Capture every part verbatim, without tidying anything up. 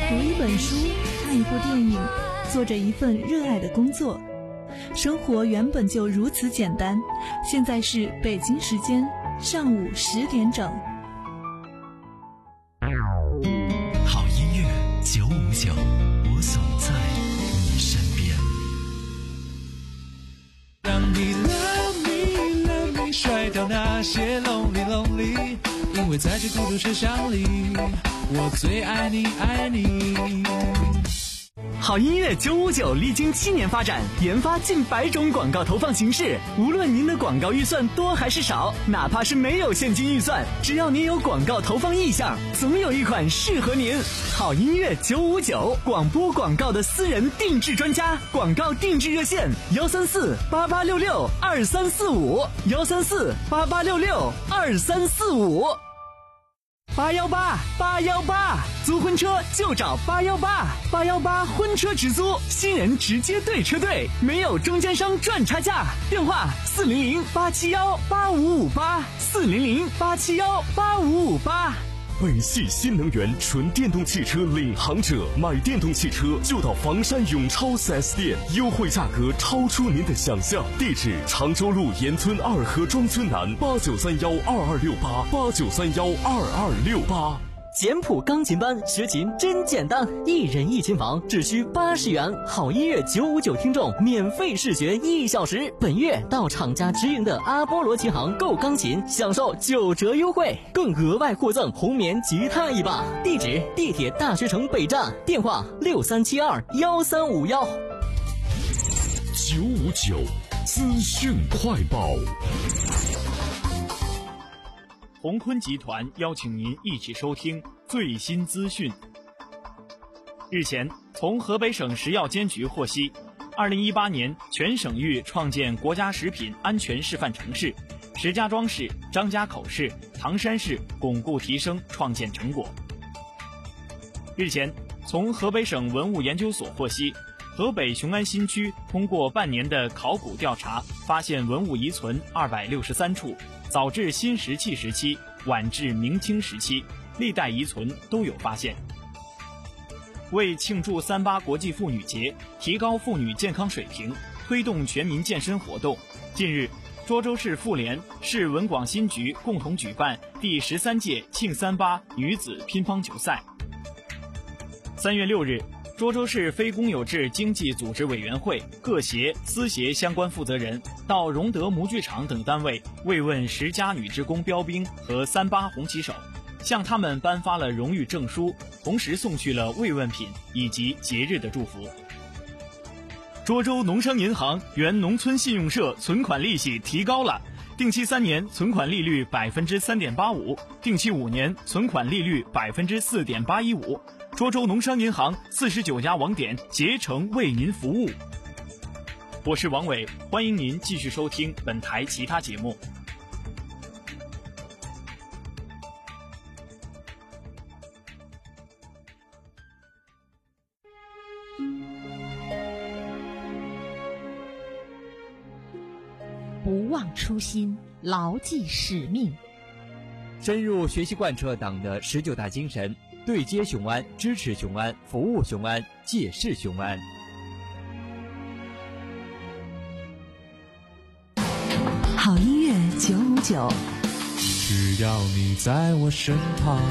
读一本书，看一部电影，做着一份热爱的工作。生活原本就如此简单。现在是北京时间上午十点整。 好音乐九五九，我总在你身边。 当你 love me love me 甩掉那些 lonely lonely， 因为在这孤独车厢里，我最爱你爱你。 好音乐九五九历经七年发展，研发近百种广告投放形式。无论您的广告预算多还是少，哪怕是没有现金预算，只要您有广告投放意向，总有一款适合您。好音乐九五九，广播广告的私人定制专家，广告定制热线幺三四八八六六二三四五幺三四八八六六二三四五。八幺八八幺八，租婚车就找八幺八，八幺八婚车直租，新人直接对车队，没有中间商赚差价。电话四零零八七幺八五五八，四零零八七幺八五五八。 北汽新能源纯电动汽车领航者，买电动汽车就到房山永超 四 S 店，优惠价格超出您的想象。地址常州路沿村二河庄村南，八九三幺二二六八八九三幺二二六八。 简谱钢琴班学琴真简单，一人一琴房只需八十元。好音乐九五九听众免费试学一小时。本月到厂家直营的阿波罗琴行购钢琴，享受九折优惠，更额外获赠红棉吉他一把。地址地铁大学城北站，电话六三七二幺三五幺。 九五九资讯快报。 鸿坤集团邀请您一起收听最新资讯。日前，从河北省食药监局获悉，二零一八年全省域创建国家食品安全示范城市，石家庄市、张家口市、唐山市巩固提升创建成果。日前，从河北省文物研究所获悉，河北雄安新区通过半年的考古调查，发现文物遗存二百六十三处，早至新石器时期，晚至明清时期，历代遗存都有发现。为庆祝三八国际妇女节，提高妇女健康水平，推动全民健身活动，近日，涿州市妇联、市文广新局共同举办第十三届庆三八女子乒乓球赛。三月六日，涿州市非公有制经济组织委员会各协、私协相关负责人到荣德模具厂等单位慰问十佳女职工标兵和三八红旗手，向他们颁发了荣誉证书，同时送去了慰问品以及节日的祝福。涿州农商银行原农村信用社存款利息提高了，定期三年存款利率百分之三点八五，定期五年存款利率百分之四点八一五。涿州农商银行四十九家网点竭诚为您服务。我是王伟，欢迎您继续收听本台其他节目。 不忘初心，牢记使命， 深入学习贯彻党的十九大精神，对接雄安，支持雄安，服务雄安，借势雄安。 好音乐九五九， 只要你在我身旁。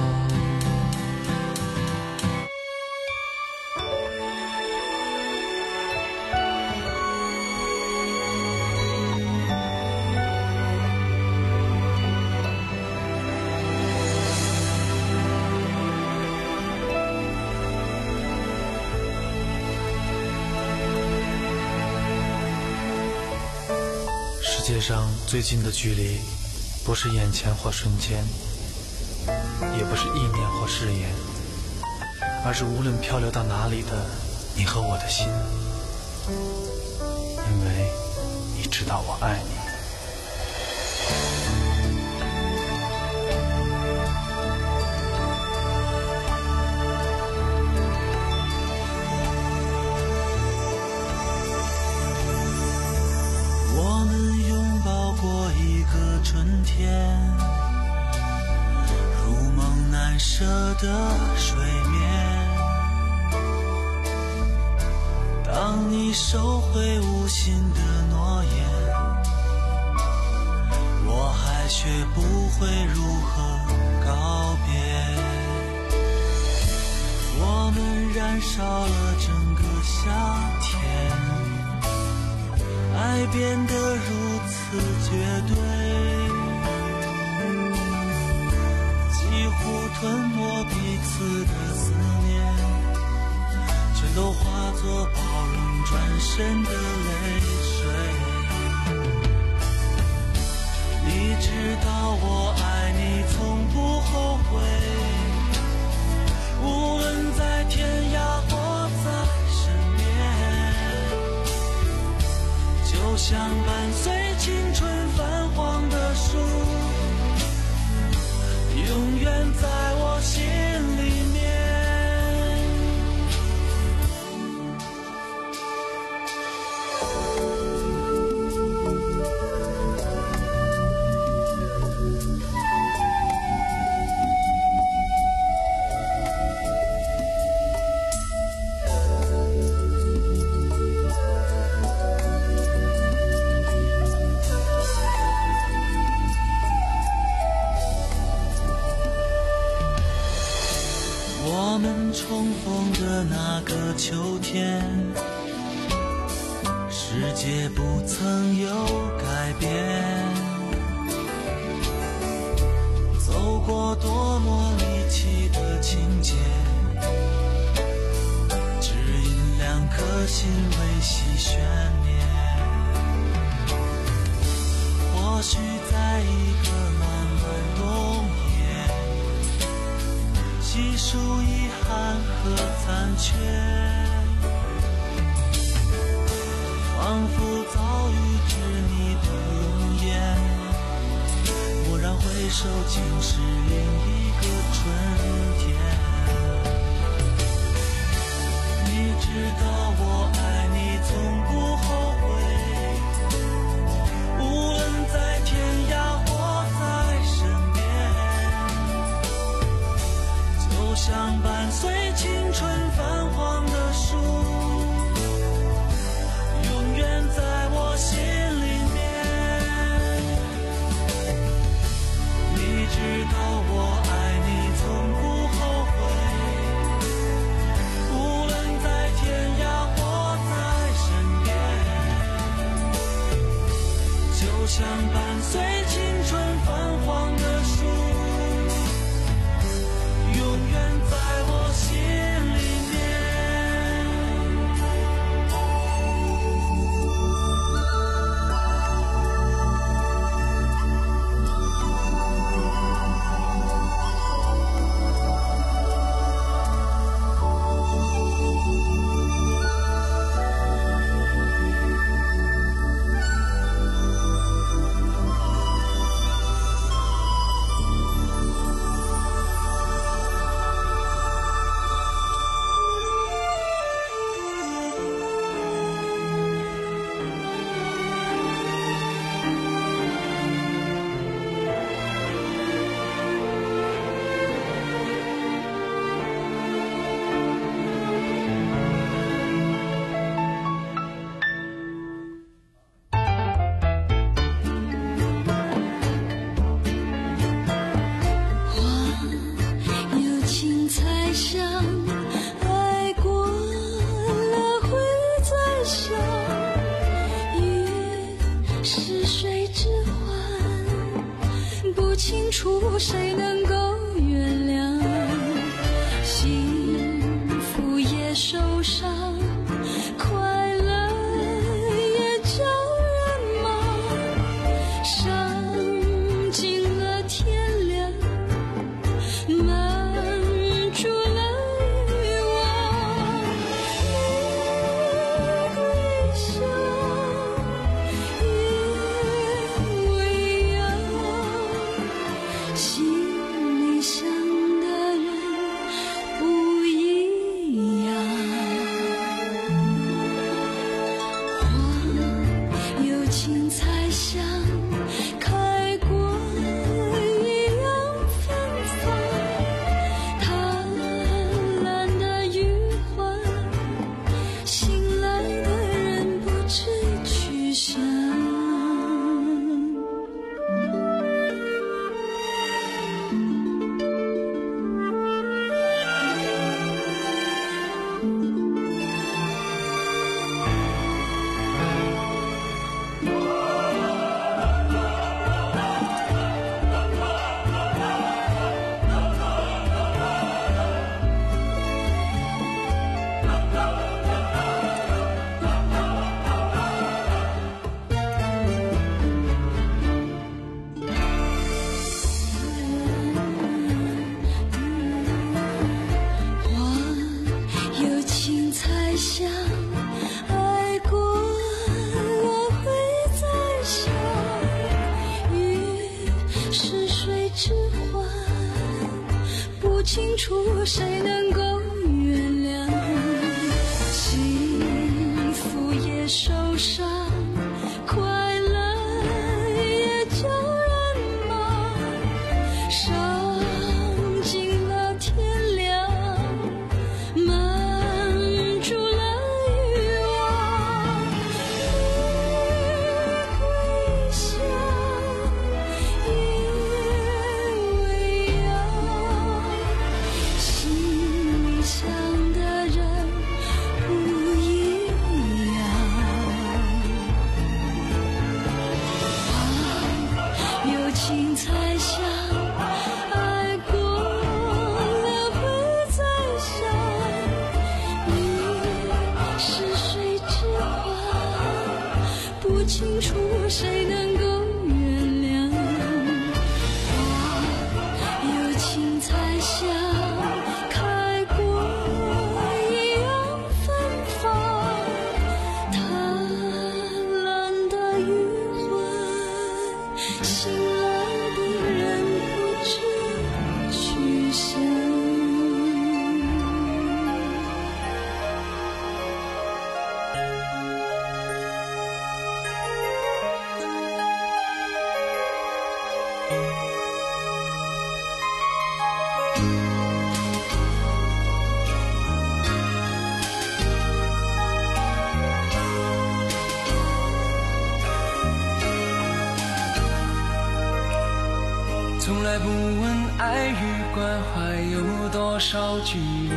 世界上最近的距离，不是眼前或瞬间，也不是意念或誓言，而是无论漂流到哪里的你和我的心，因为你知道我爱你。 春天，如梦难舍的睡眠， 你收回无心的诺言，我还学不会如何告别。我们燃烧了整个夏天，爱变得如此绝对，几乎吞没彼此的思念，全都化作包容转身的泪水。你知道我爱你从不后悔，无论在天涯或在身边，就像伴随青春泛黄的树，永远在我心里面。我们重逢的那个秋天，世界不曾有改变，走过多么离奇的情节，只因两颗心维系悬念。或许在一个漫漫冬夜，细数遗憾和残缺，仿佛早预知你的容颜，蓦然回首竟是另一个春天。你知道我爱你从不后悔，无论在天涯或在身边，就像伴随青春泛黄的树，永远在我心里面。你知道我爱你从不后悔，无论在天涯或在身边，就像伴随青春泛黄的树，永远在我心里面。 谁能够原谅？幸福也受伤，快乐也叫人忙，伤尽了天亮，满足了欲望。你归乡夜未央，心楚谁能够原谅，幸福也受伤，快乐也叫人忙，伤尽了天亮，满住了欲望，越归乡夜未央，心里想的人不一样。啊，有情才想，爱过了会再想，你是谁之花，不清楚谁能够原谅。啊，有情才想，开过一样芬芳，贪婪的余温，醒来的人不知去向。 从来不问爱与关怀有多少距离，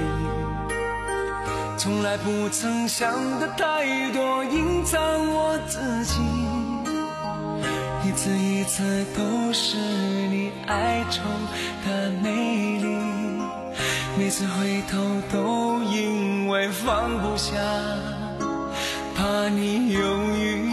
从来不曾想的太多，隐藏我自己，一次一次都是你哀愁的美丽，每次回头都因为放不下，怕你犹豫。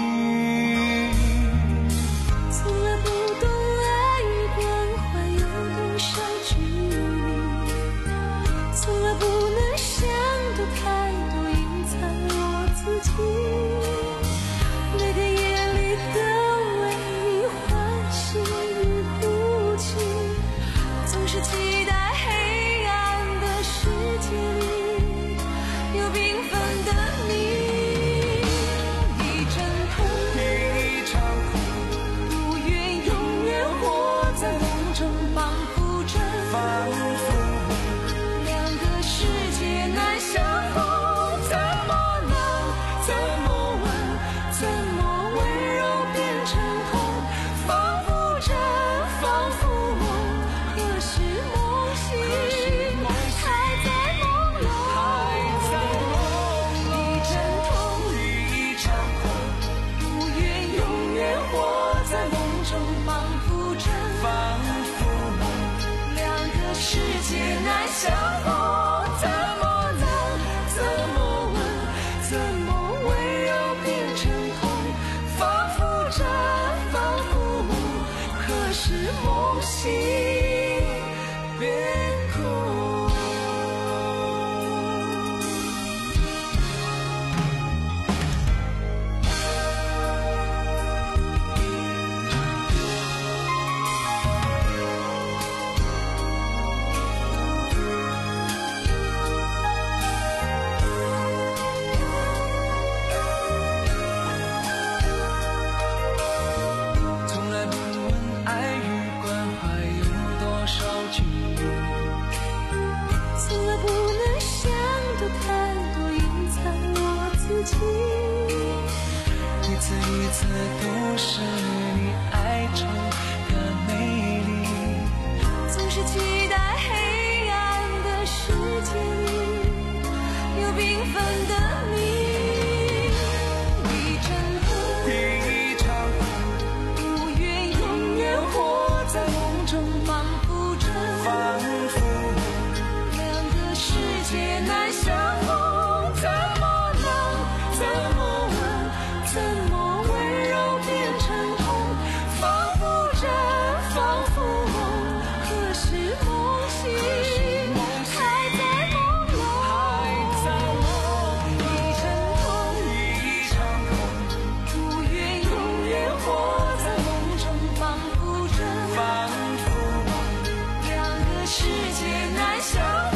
从来不懂爱与关怀有多少距离，从来不能想的太多，隐藏我自己，每天夜里都为你欢喜与哭泣，总是期待黑暗的世界里有缤纷的你。一阵痛， 一场空， 不愿永远活在梦中，仿佛着仿佛两个世界难相逢，怎么能，怎么吻，怎么温柔变成痛，仿佛真，仿佛梦，何时梦醒，还在朦胧， 还在梦一阵痛， 一场空， 不愿永远活在梦中，仿佛真， 仿佛梦， 两个世界难相逢，怎么能，怎么吻，怎么温柔变成痛，仿佛真，仿佛梦，何时梦醒变空。 从来不问爱与关怀有多少距离， 从来不能想的太多，隐藏我自己， 一次一次都是你哀愁的美丽， 总是期待黑暗的世界里有缤纷的你。一阵痛， 一场空， 不愿永远活在梦中，仿佛真， 仿佛梦， 两个世界难相逢，怎么能，怎么吻，怎么温柔变成痛，仿佛真，仿佛梦，何时梦醒，还在朦胧， 还在梦， 一阵痛， 一场空， 不愿永远活在梦中，仿佛真， 仿佛梦， 两个世界难相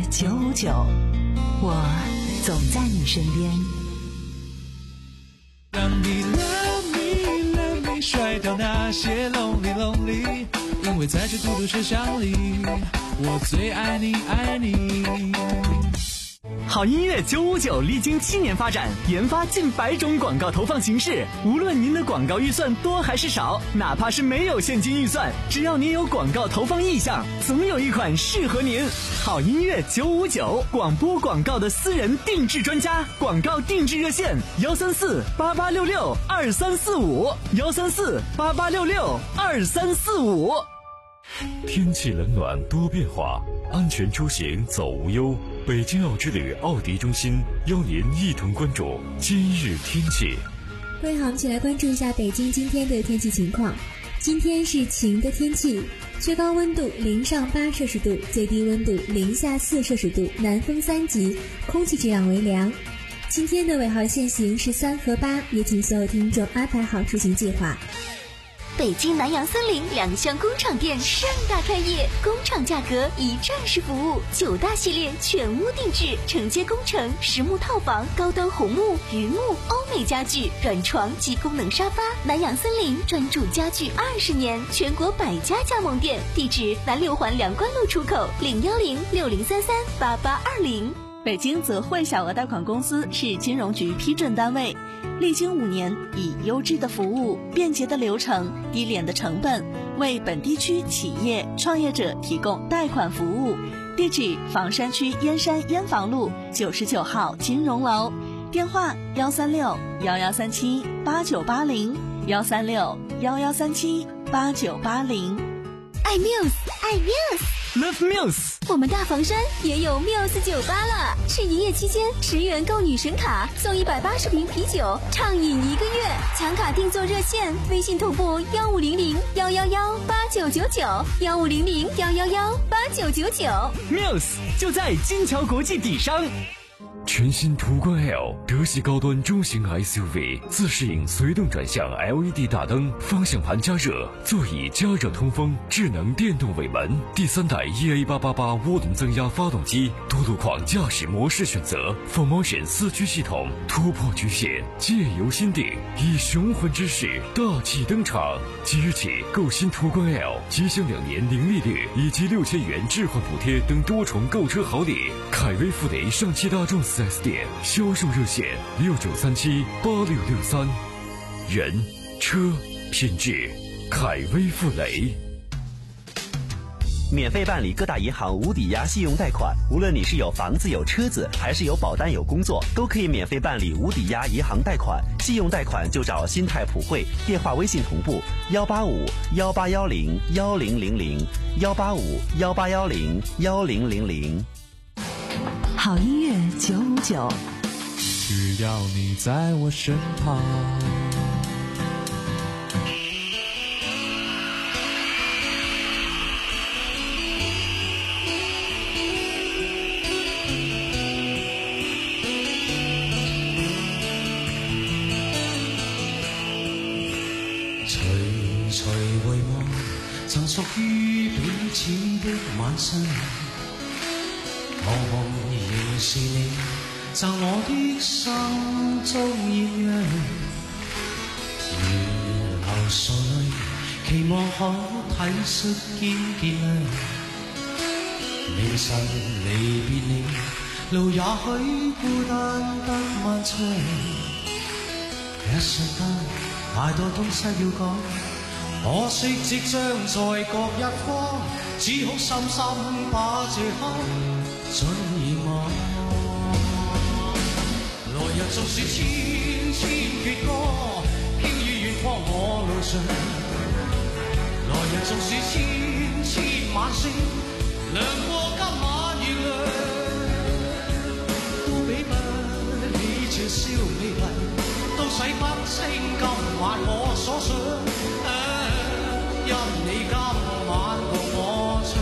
九五九，我总在你身边。 让你 love me love me 甩掉那些 lonely lonely， 因为在这孤独车厢里，我最爱你爱你。 好音乐九五九历经七年发展，研发近百种广告投放形式。无论您的广告预算多还是少，哪怕是没有现金预算，只要您有广告投放意向，总有一款适合您。好音乐九五九，广播广告的私人定制专家，广告定制热线：幺三四八八六六二三四五，幺三四八八六六二三四五。 天气冷暖多变化，安全出行走无忧。北京奥之旅奥迪中心邀您一同关注今日天气。 各位好，我们一起来关注一下北京今天的天气情况。今天是晴的天气，最高温度零上八摄氏度，最低温度零下四摄氏度，南风三级，空气质量为良。今天的尾号限行是三和八，也请所有听众安排好出行计划。 北京南洋森林两厢工厂店盛大开业，工厂价格一站式服务，九大系列全屋定制，承接工程、实木套房、高端红木、榆木、欧美家具、软床及功能沙发。南洋森林专注家具二十年，全国百家加盟店，地址南六环梁关路出口，零幺零六零三三八八二零。 北京泽汇小额贷款公司是金融局批准单位，历经五年，以优质的服务、便捷的流程、低廉的成本，为本地区企业创业者提供贷款服务。地址：房山区燕山燕房路九十九号金融楼，电话：幺三六幺幺三七八九八零，幺三六幺幺三七八九八零。 爱 Muse， 爱 Muse。Love Muse， 我们大房山也有 Muse 酒吧了。试营业期间，十元购女神卡送一百八十瓶啤酒，畅饮一个月。抢卡订座热线：微信同步幺五零零幺幺幺八九九九，幺五零零幺幺幺八九九九。 Muse 就在金桥国际底商。 全新途观 L 德系高端中型 S U V， 自适应随动转向 L E D 大灯，方向盘加热，座椅加热通风，智能电动尾门，第三代 E A 八八八涡轮增压发动机，多路况驾驶模式选择 ，Full Motion 四驱系统，突破局限，借由心定，以雄浑之势大气登场。即日起购新途观 L， 即享两年零利率以及六千元置换补贴等多重购车好礼。凯威富雷上汽大众四 S 店销售热线六九三七八六六三，人车品质，凯威富雷。 免费办理各大银行无抵押信用贷款，无论你是有房子有车子，还是有保单有工作，都可以免费办理无抵押银行贷款。信用贷款就找新泰普惠，电话微信同步幺八五幺八幺零幺零零零幺八五幺八幺零幺零零零。 好音乐九五九， 需要你在我身旁。 徐徐回望，曾屬於彼此的晚上。茫茫仍是你，贈我的心中豔陽。如流傻淚，期望可體恤兼見諒。明晨離別你，路也許孤單得漫長。一瞬間，太多東西要講，可惜即將在各一方，只好深深把這刻盡遺忘。來日縱說千千闕歌，飄於遠方我路上。來日縱說千千晚星，亮過今晚月亮，都比不起這宵美麗，都洗不清今晚我所想。啊，因你今晚共我唱。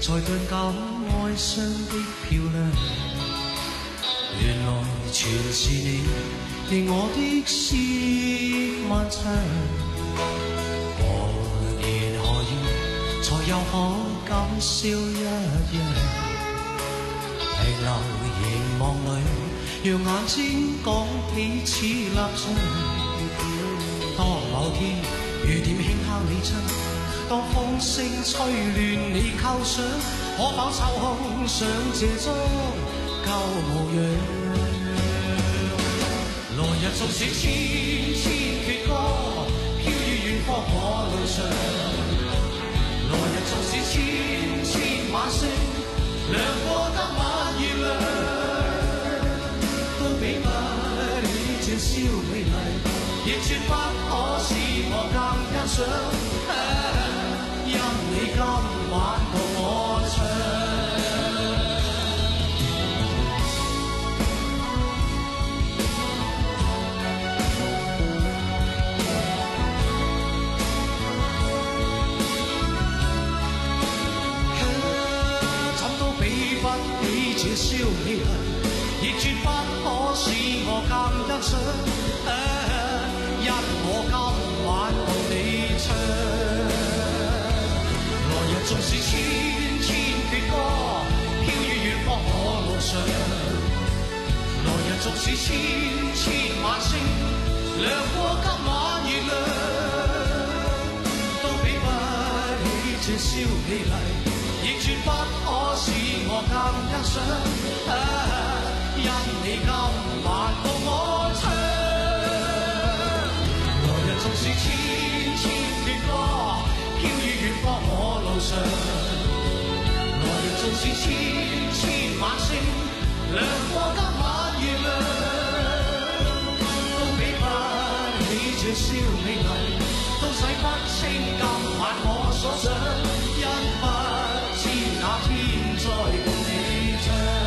才頓感愛上的漂亮。原來全是你，令我的詩漫長。何年何月才又可感笑一樣？停留凝望裏，讓眼睛講彼此立場。當某天雨點輕敲你窗，當風聲吹亂你構想，可否抽空想這張舊模樣？來日縱使千千闕歌，飄於遠方我路上。來日縱使千千晚星，亮過得晚月亮，都比不起這宵美麗，亦絕不可使我更欣賞。因你今晚同我唱。這宵美麗，亦絕不可使我更欣賞。因我今晚同你唱。來日縱使千千闕歌，飄於遠方我路上。來日縱使千千晚星，亮過今晚月亮，都比不起這宵美麗，亦絕不可使我更欣賞。因你今晚共我唱。來日縱使千千闕歌，飄於遠方我路上。來日縱使千千晚星，亮過今晚月亮，都比不起這宵美麗，都洗不清今晚我所想。因不知那天再共你唱。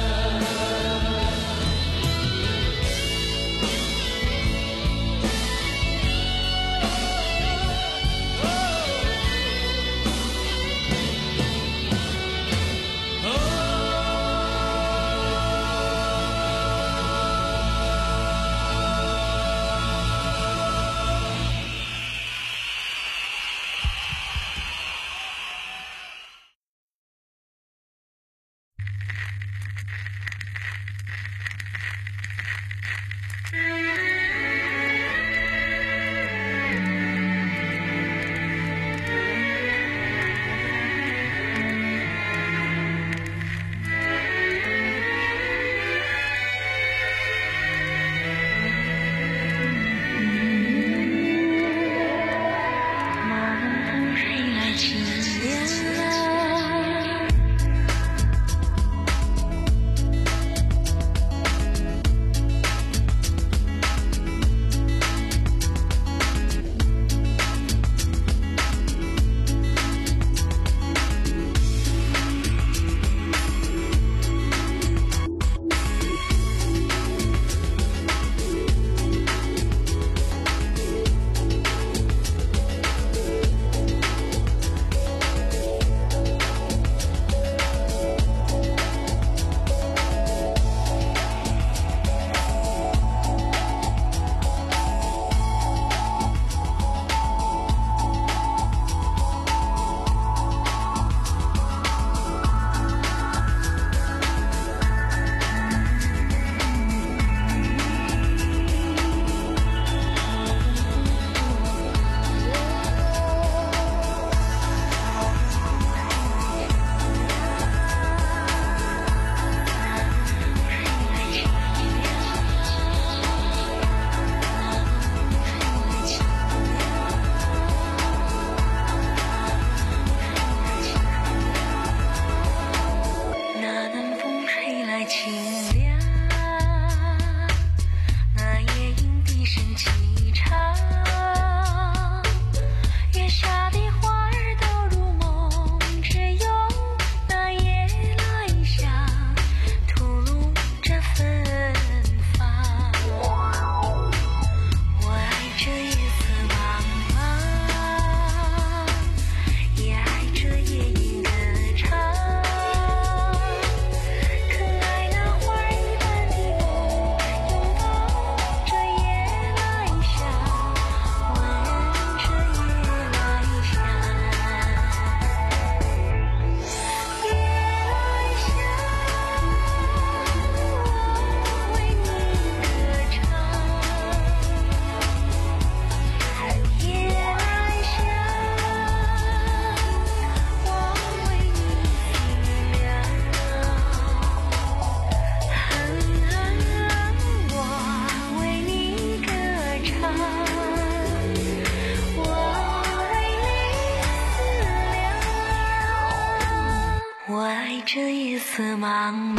这一丝茫茫。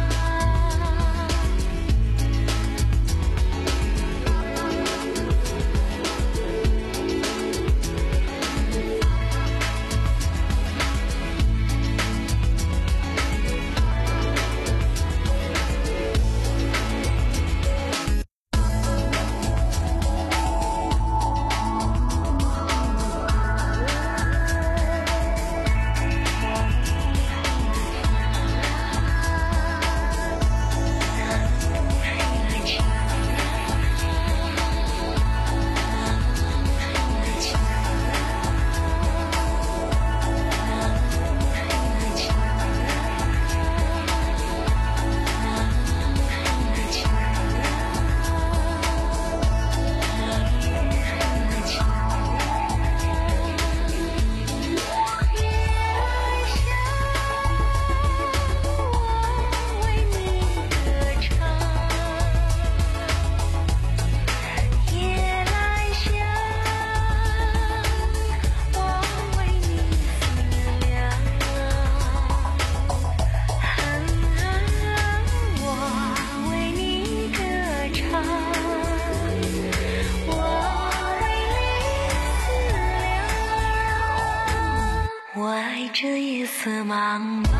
这一丝茫茫。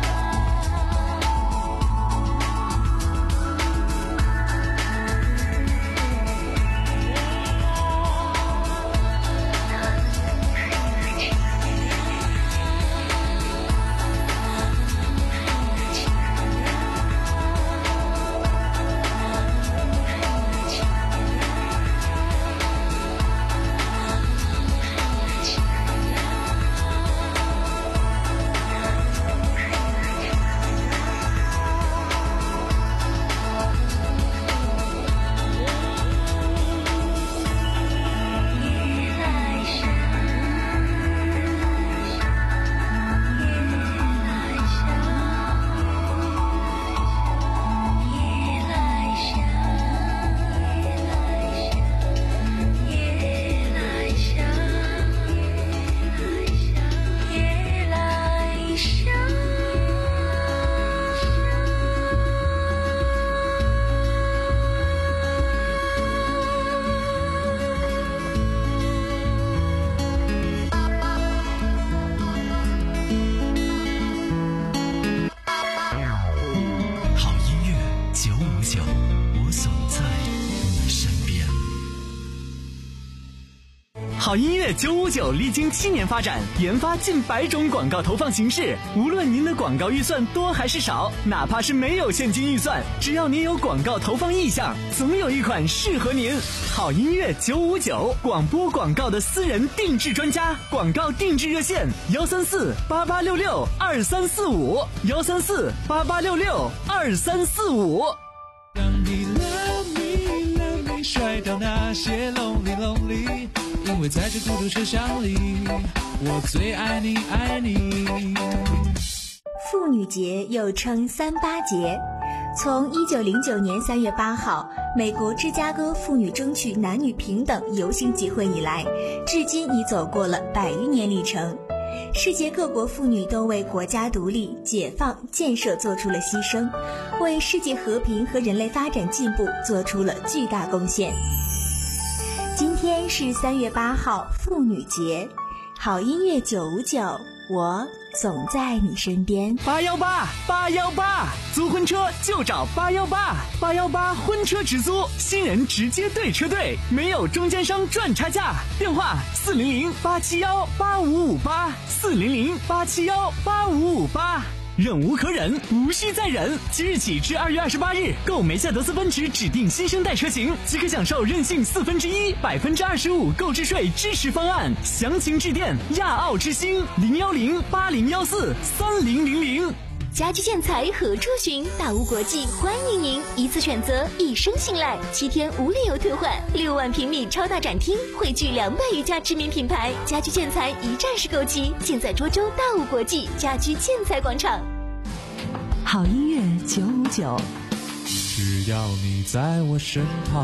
好音乐九五九历经七年发展，研发近百种广告投放形式。无论您的广告预算多还是少，哪怕是没有现金预算，只要您有广告投放意向，总有一款适合您。好音乐九五九，广播广告的私人定制专家，广告定制热线：幺三四八八六六二三四五，幺三四八八六六二三四五。 让你 love me love me 甩掉那些 lonely lonely。因为在这孤独车厢里，我最爱你爱你。 妇女节又称三八节，从一九零九年三月八号美国芝加哥妇女争取男女平等游行集会以来，至今已走过了百余年历程。世界各国妇女都为国家独立、解放、建设做出了牺牲，为世界和平和人类发展进步做出了巨大贡献。今天是三月八号妇女节，好音乐九五九，我总在你身边。 八幺八八幺八，租婚车就找八幺八，八幺八婚车直租，新人直接对车队，没有中间商赚差价。电话四零零八七幺八五五八，四零零八七幺八五五八。忍无可忍，无需再忍。即日起至二月二十八日，购梅赛德斯奔驰指定新生代车型，即可享受任性四分之一、百分之二十五购置税支持方案。详情致电亚奥之星零幺零八零幺四三零零零。 家居建材何处寻？大屋国际欢迎您，一次选择，一生信赖，七天无理由退换，六万平米超大展厅，汇聚两百余家知名品牌，家居建材一站式购齐，尽在涿州大屋国际家居建材广场。 好音乐九五九， 只要你在我身旁。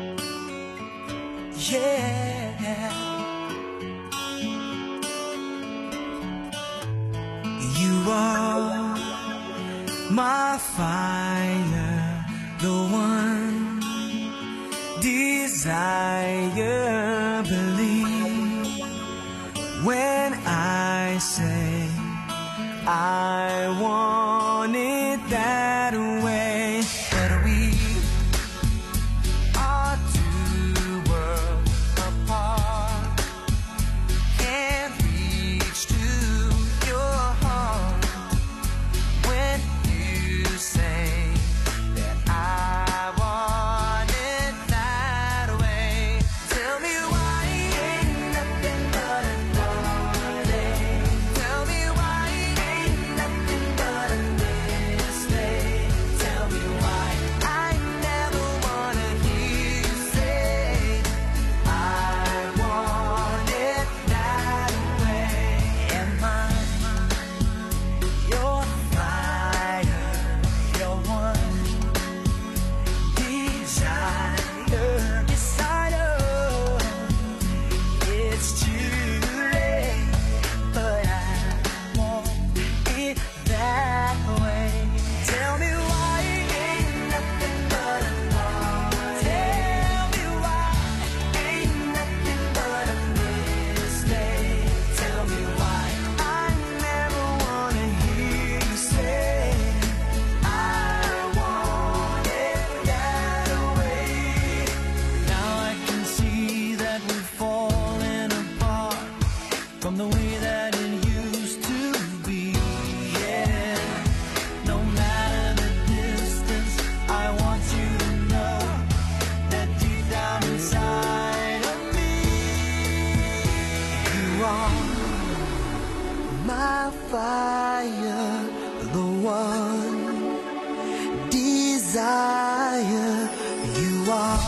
Yeah my fire, the one desire, believe when I say I want it that way. But we are two worlds apart, can't reach to your heart when you say that I want it that way. Tell me why ain't nothing but a heartache. Tell me why ain't nothing but a mistake. Tell me why I never wanna hear you say I want it that way. Am I your fire, your one desire? Yes, I know it's too late, but I want it that way. Tell me why ain't nothing but a heart. Tell me why ain't nothing but a mistake. Tell me why I never wanna hear you say I want it that way. Now I can see that we're falling apart from the way that it used to be. Yeah, no matter the distance, I want you to know that deep down inside of me, you are my fire, the one desire. You are.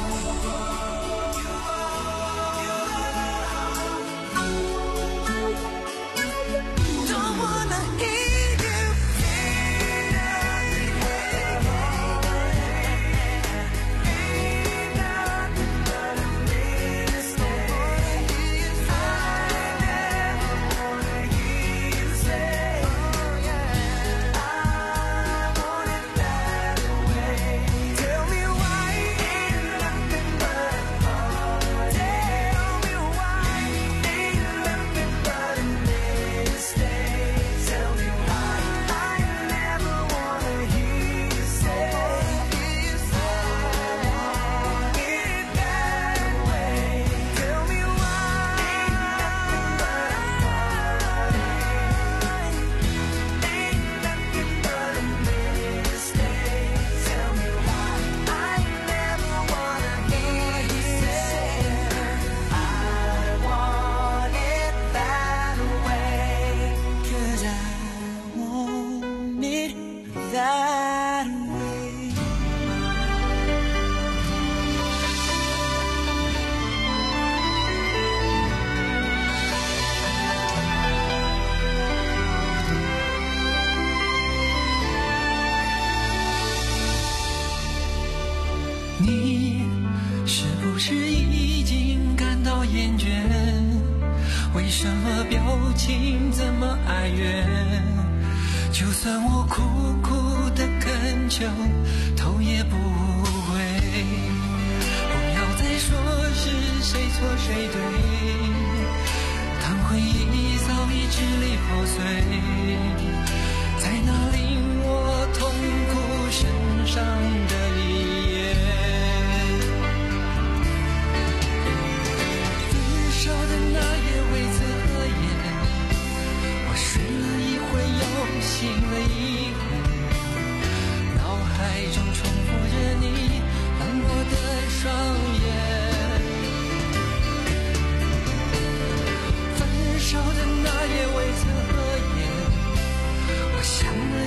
Don't wanna hear you say nothing but a mistake. I never wanna hear you say I want it that way. Tell me why ain't nothing but a heart. Tell me why ain't nothing but a mistake. Tell me why I never wanna hear you say I want it that way. Tell me why ain't nothing but a heart. Ain't nothing but a mistake. Tell me why I never wanna hear you say I want it that way. 'Cause I want it that way.你是不是已经感到厌倦？为什么表情这么哀怨？就算我苦苦的恳求，头也不回。不要再说是谁错谁对，当回忆早已支离破碎，在那令我痛苦身上的一页。分手的那夜未曾合眼，我睡了一会又醒了一回，脑海中重复着你冷漠的双眼。分手的那夜未曾合眼，我想了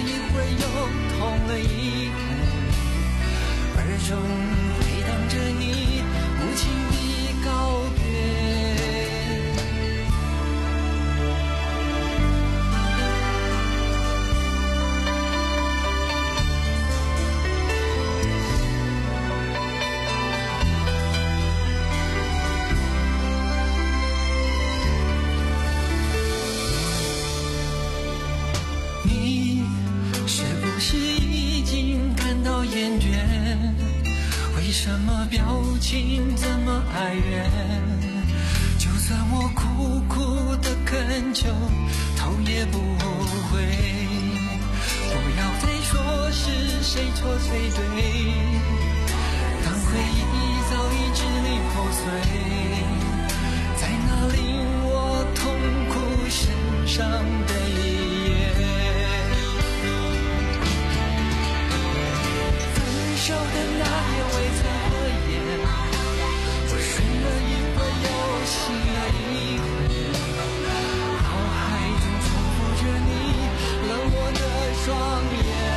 表情怎么哀怨？就算我苦苦的恳求，头也不回。不要再说是谁错谁对，当回忆早已支离破碎，在那令我痛苦神伤的一夜。分手的那夜未曾合眼，我睡了一会又醒了一会，脑海中重复着你冷漠的双眼。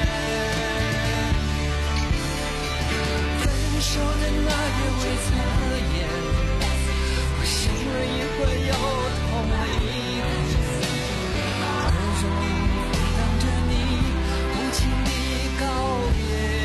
分手的那夜未曾合眼，我醒了一会又痛了一会，耳中回荡着你无情的告别。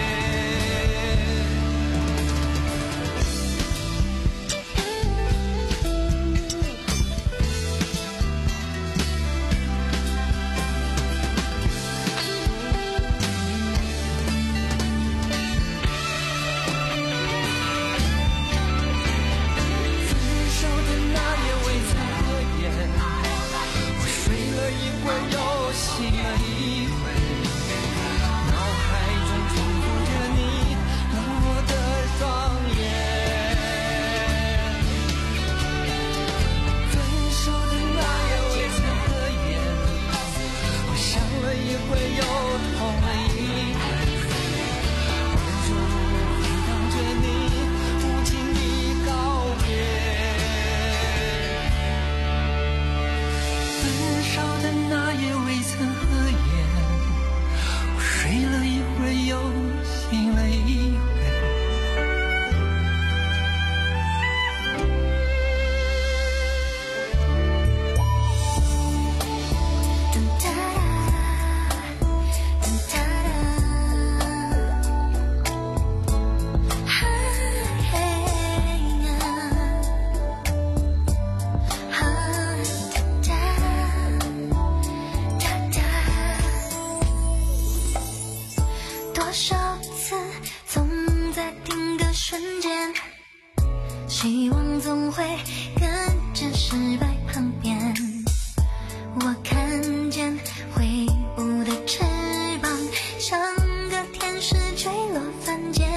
希望总会跟着失败旁边，我看见挥舞的翅膀，像个天使坠落凡间。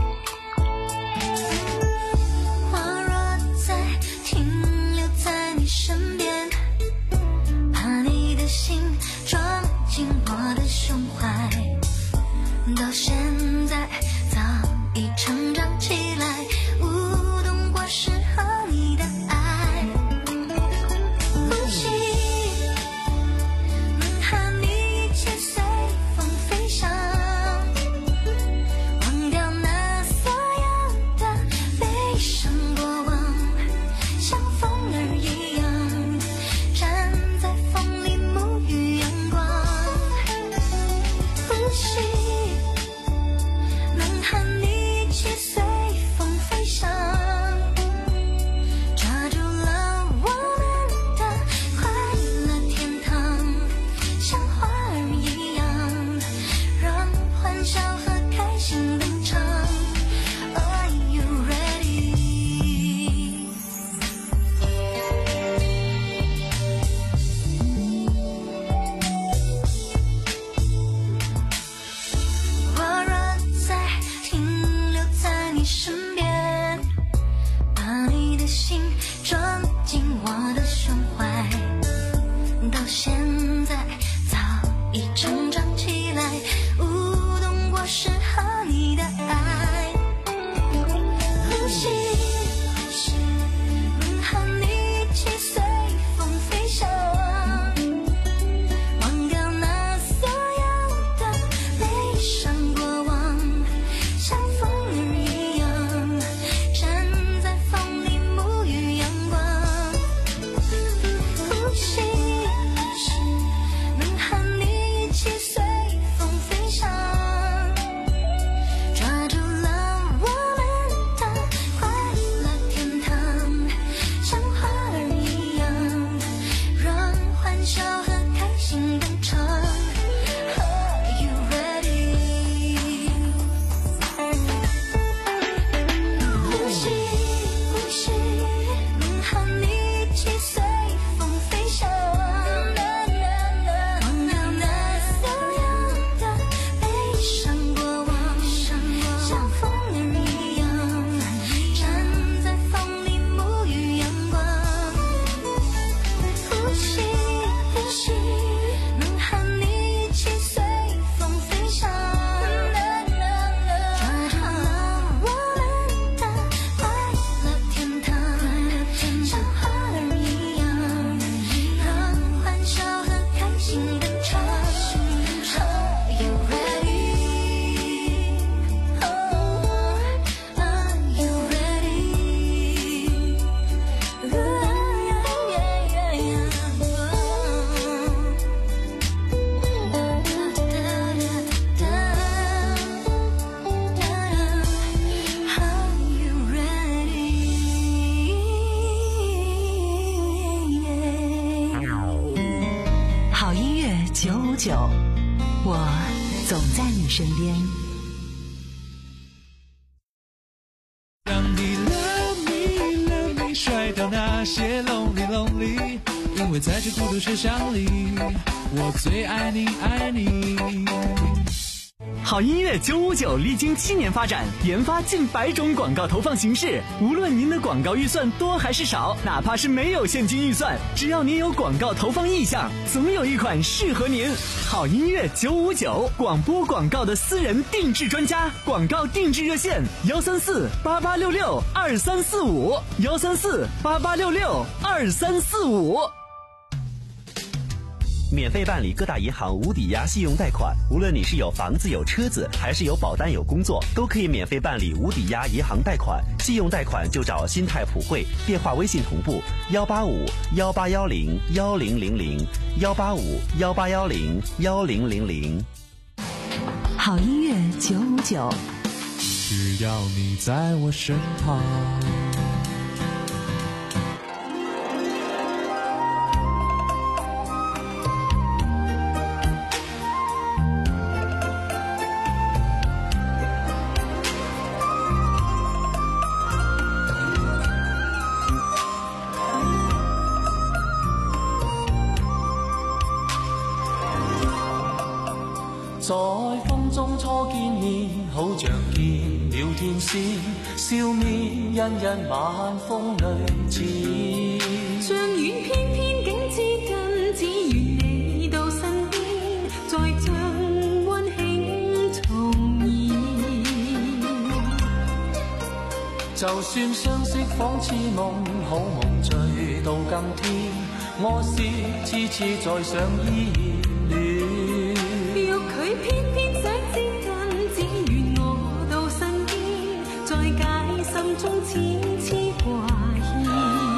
我若再停留在你身边，把你的心装进我的胸怀，到现在早已成长起来，无动过适合你的爱。呼吸能和你一起随风飞翔，忘掉那所有的悲伤过往，像风儿一样站在风里沐浴阳光。呼吸能和你一起随风飞翔，抓住了我们的快乐天堂，像花儿一样让欢笑和开心登场。 Are you ready？ 我若再停留在你身边，把你的心装进我的胸怀，到现在早已成长起来，无动过适合你的爱。呼吸能和你一起随风飞翔，忘掉那所有的悲伤过往，像风儿一样站在风里沐浴阳光。呼吸九，我总在你身边。 让你 love me love me 甩掉那些 lonely lonely， 因为在这孤独车厢里，我最爱你爱你。 好音乐九五九历经七年发展，研发近百种广告投放形式。无论您的广告预算多还是少，哪怕是没有现金预算，只要您有广告投放意向，总有一款适合您。好音乐九五九，广播广告的私人定制专家，广告定制热线：幺三四八八六六二三四五，幺三四八八六六二三四五。 免费办理各大银行无抵押信用贷款，无论你是有房子有车子，还是有保单有工作，都可以免费办理无抵押银行贷款。信用贷款就找新泰普惠，电话微信同步幺八五幺八幺零幺零零零幺八五幺八幺零幺零零零。 好音乐九五九， 只要你在我身旁。 在風中初見面，好像見了天使，笑面欣欣晚風裏似。 像遠偏偏竟知近，只願你到身邊，再將溫馨重現。 就算相識仿似夢，好夢醉到今天，我是次次在想依然戀。 佢偏偏想接近，只願我到身邊，再解心中痴痴掛牽。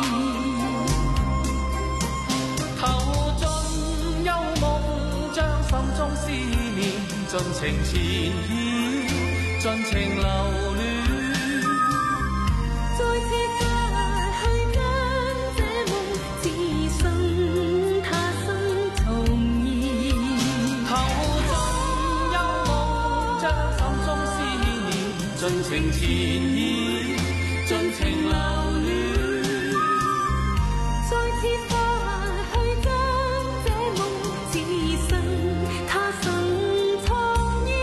投盡幽夢，將心中思念盡情纏繞，盡情留戀。 再次發去將這夢，只信他生重現。 盡情纏繞，盡情留戀。 再次發去將這夢，只信他生重現。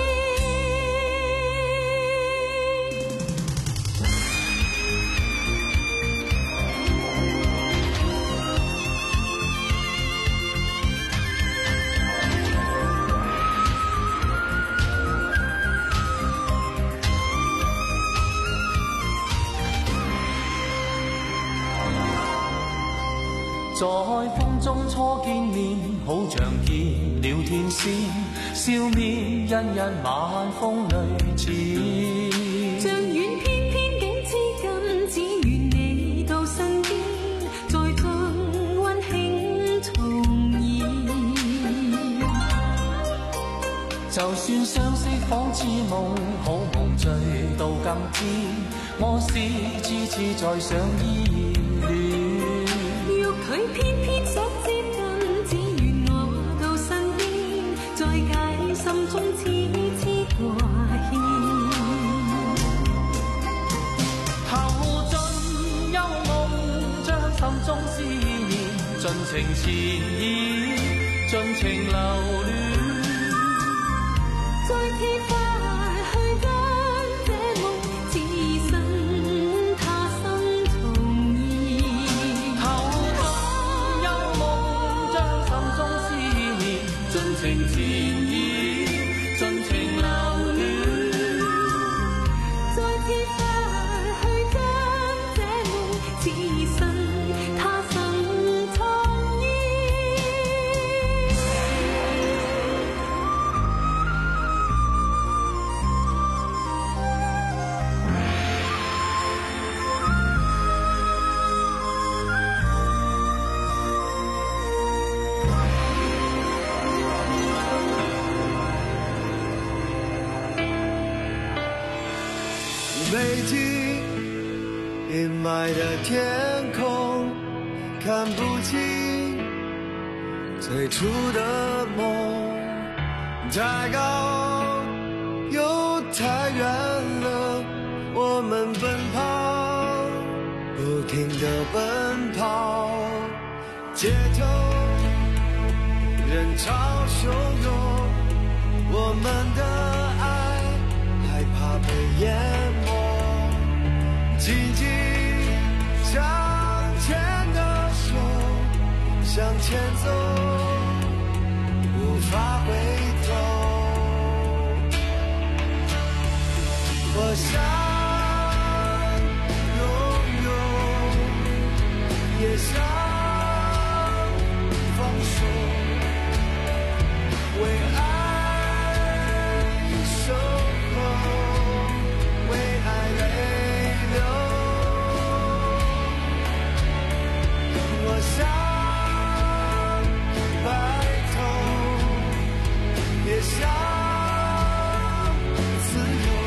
在風中初見面，好像見了天使，笑面欣欣晚風裏似。 像遠偏偏竟知近，只願你到身邊，再將溫馨重現。 就算相識仿似夢，好夢醉到今天，我是次次在想依然戀。 佢偏偏想接近，只願我到身邊，再解心中痴痴掛牽。 投盡幽夢，將心中思念盡情纏繞，盡情留戀。 再次發去將這夢，只信他生重現。 盡情纏繞，盡情留戀。 再次發去將這夢，只信他生重現。 北京阴霾的天空，看不清最初的梦。 太高又太远了，我们奔跑，不停地奔跑，街头人潮汹涌，我们的爱害怕被淹没，紧紧相牵的手向前走，无法回头。我想拥有，也想放手，为爱守候，为爱泪流。我想白头，也想自由，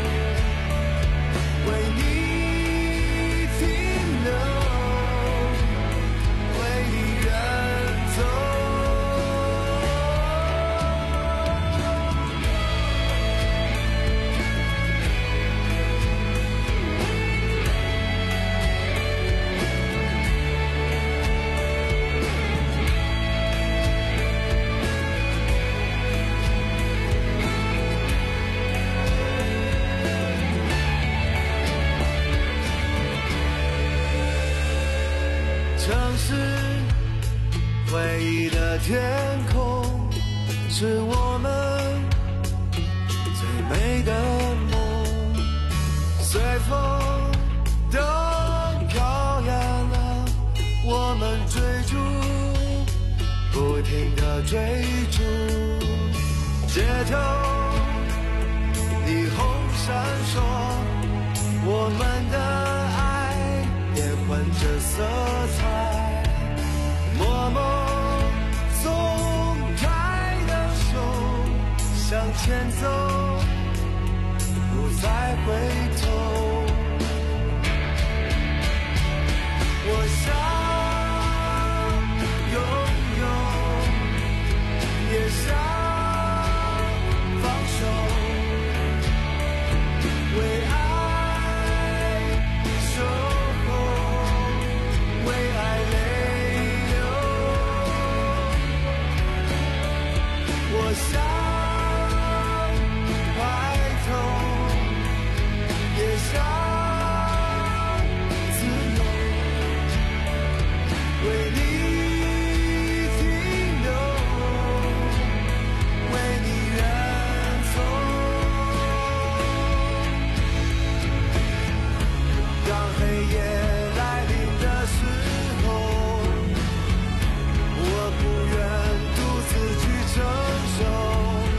为你停留，为你远走。城市回忆的天空，是我们最美的梦，随风都飘远了，我们追逐，不停地追逐，街头霓虹闪烁，我们的爱也混着色彩，默默松开的手向前走，不再回头。我想拥有，也想放手，为爱守候，为爱泪流。我想白头，也想自由，为你停留，为你远走。当黑夜来临的时候，我不愿独自去承受。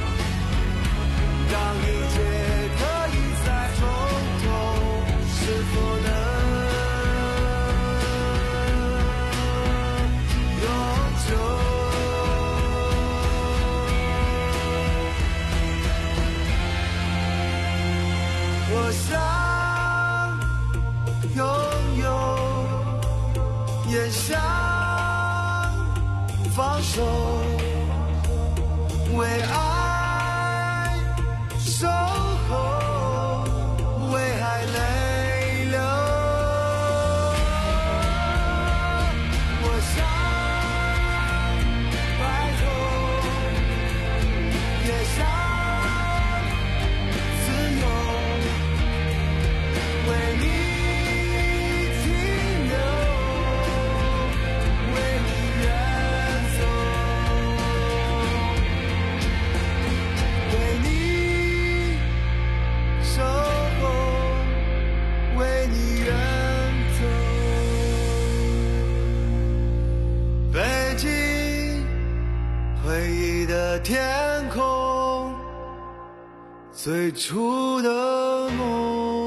当一切可以再从头，是否能永久？我想拥有，也想放手，为爱守候，为爱泪流。我想白头，也想自由，为你停留，为你远走，为你守候，为你远走。北京回忆的天空，最初的梦。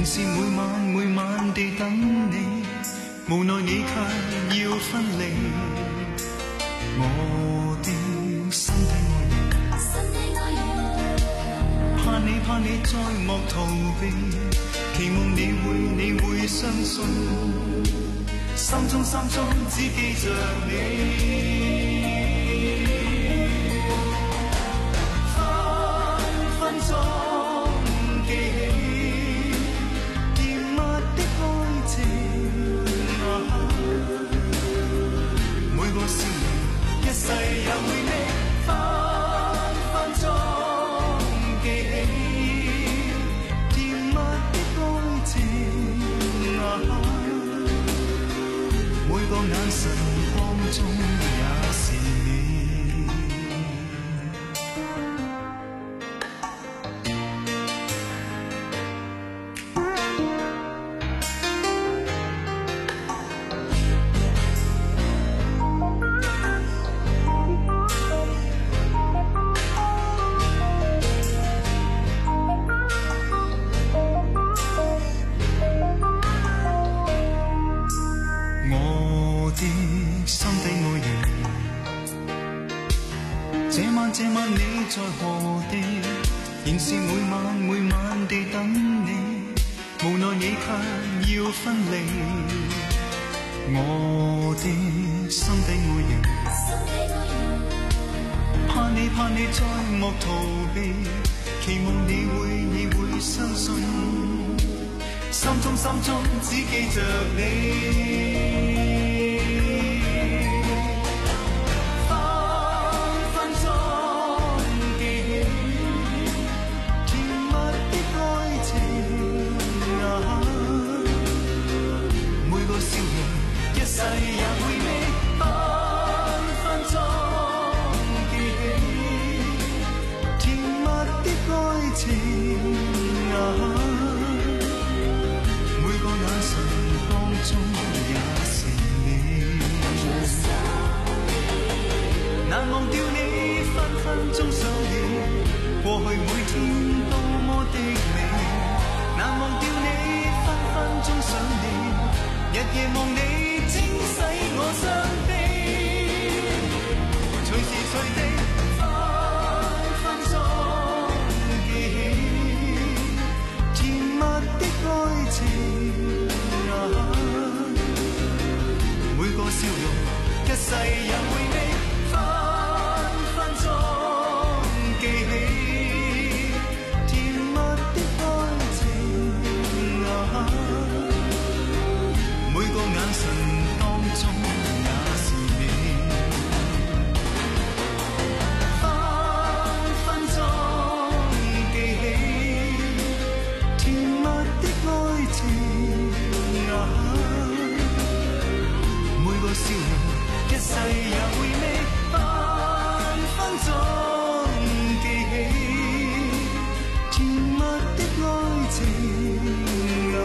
是每晚每晚地等你，無奈你卻要分離。我的心底愛人，怕你怕你再莫逃避，期望你會你會相信，心中心中只記着你。分分鐘記起甜蜜的愛情啊，每個笑容一世也會味。分分鐘記起甜蜜的愛情啊，每個眼神當中也是你。這晚你在何地？仍是每晚每晚地等你，無奈你卻要分離。我的心底愛人，怕你怕你再莫逃避，期望你會你會相信，心中心中只記着你。一世也會味，分分鐘記起甜蜜的愛情啊，每個眼神當中也是你，難忘掉你分分鐘想你，過去每天多麼的美，難忘掉你分分鐘想你，日夜望你清洗我傷悲，隨時隨地分分鐘記起甜蜜的愛情啊，每個笑容一世也會味，分分鐘記起甜蜜的愛情啊，每個眼神當中也是你，分分鐘記起甜蜜的愛情啊，每個笑容一世也會味，分分鐘記起甜蜜的愛情啊，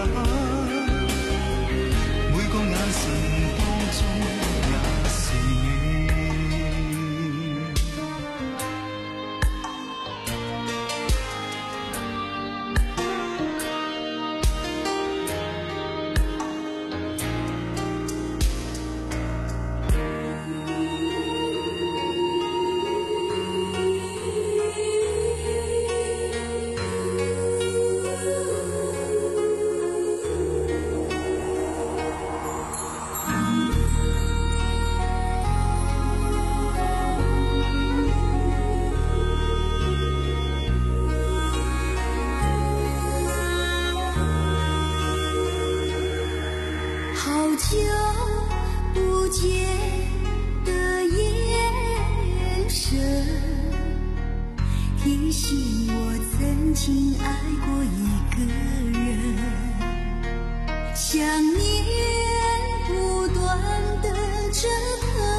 每個眼神當中也是你。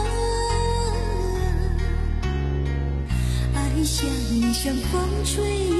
像风吹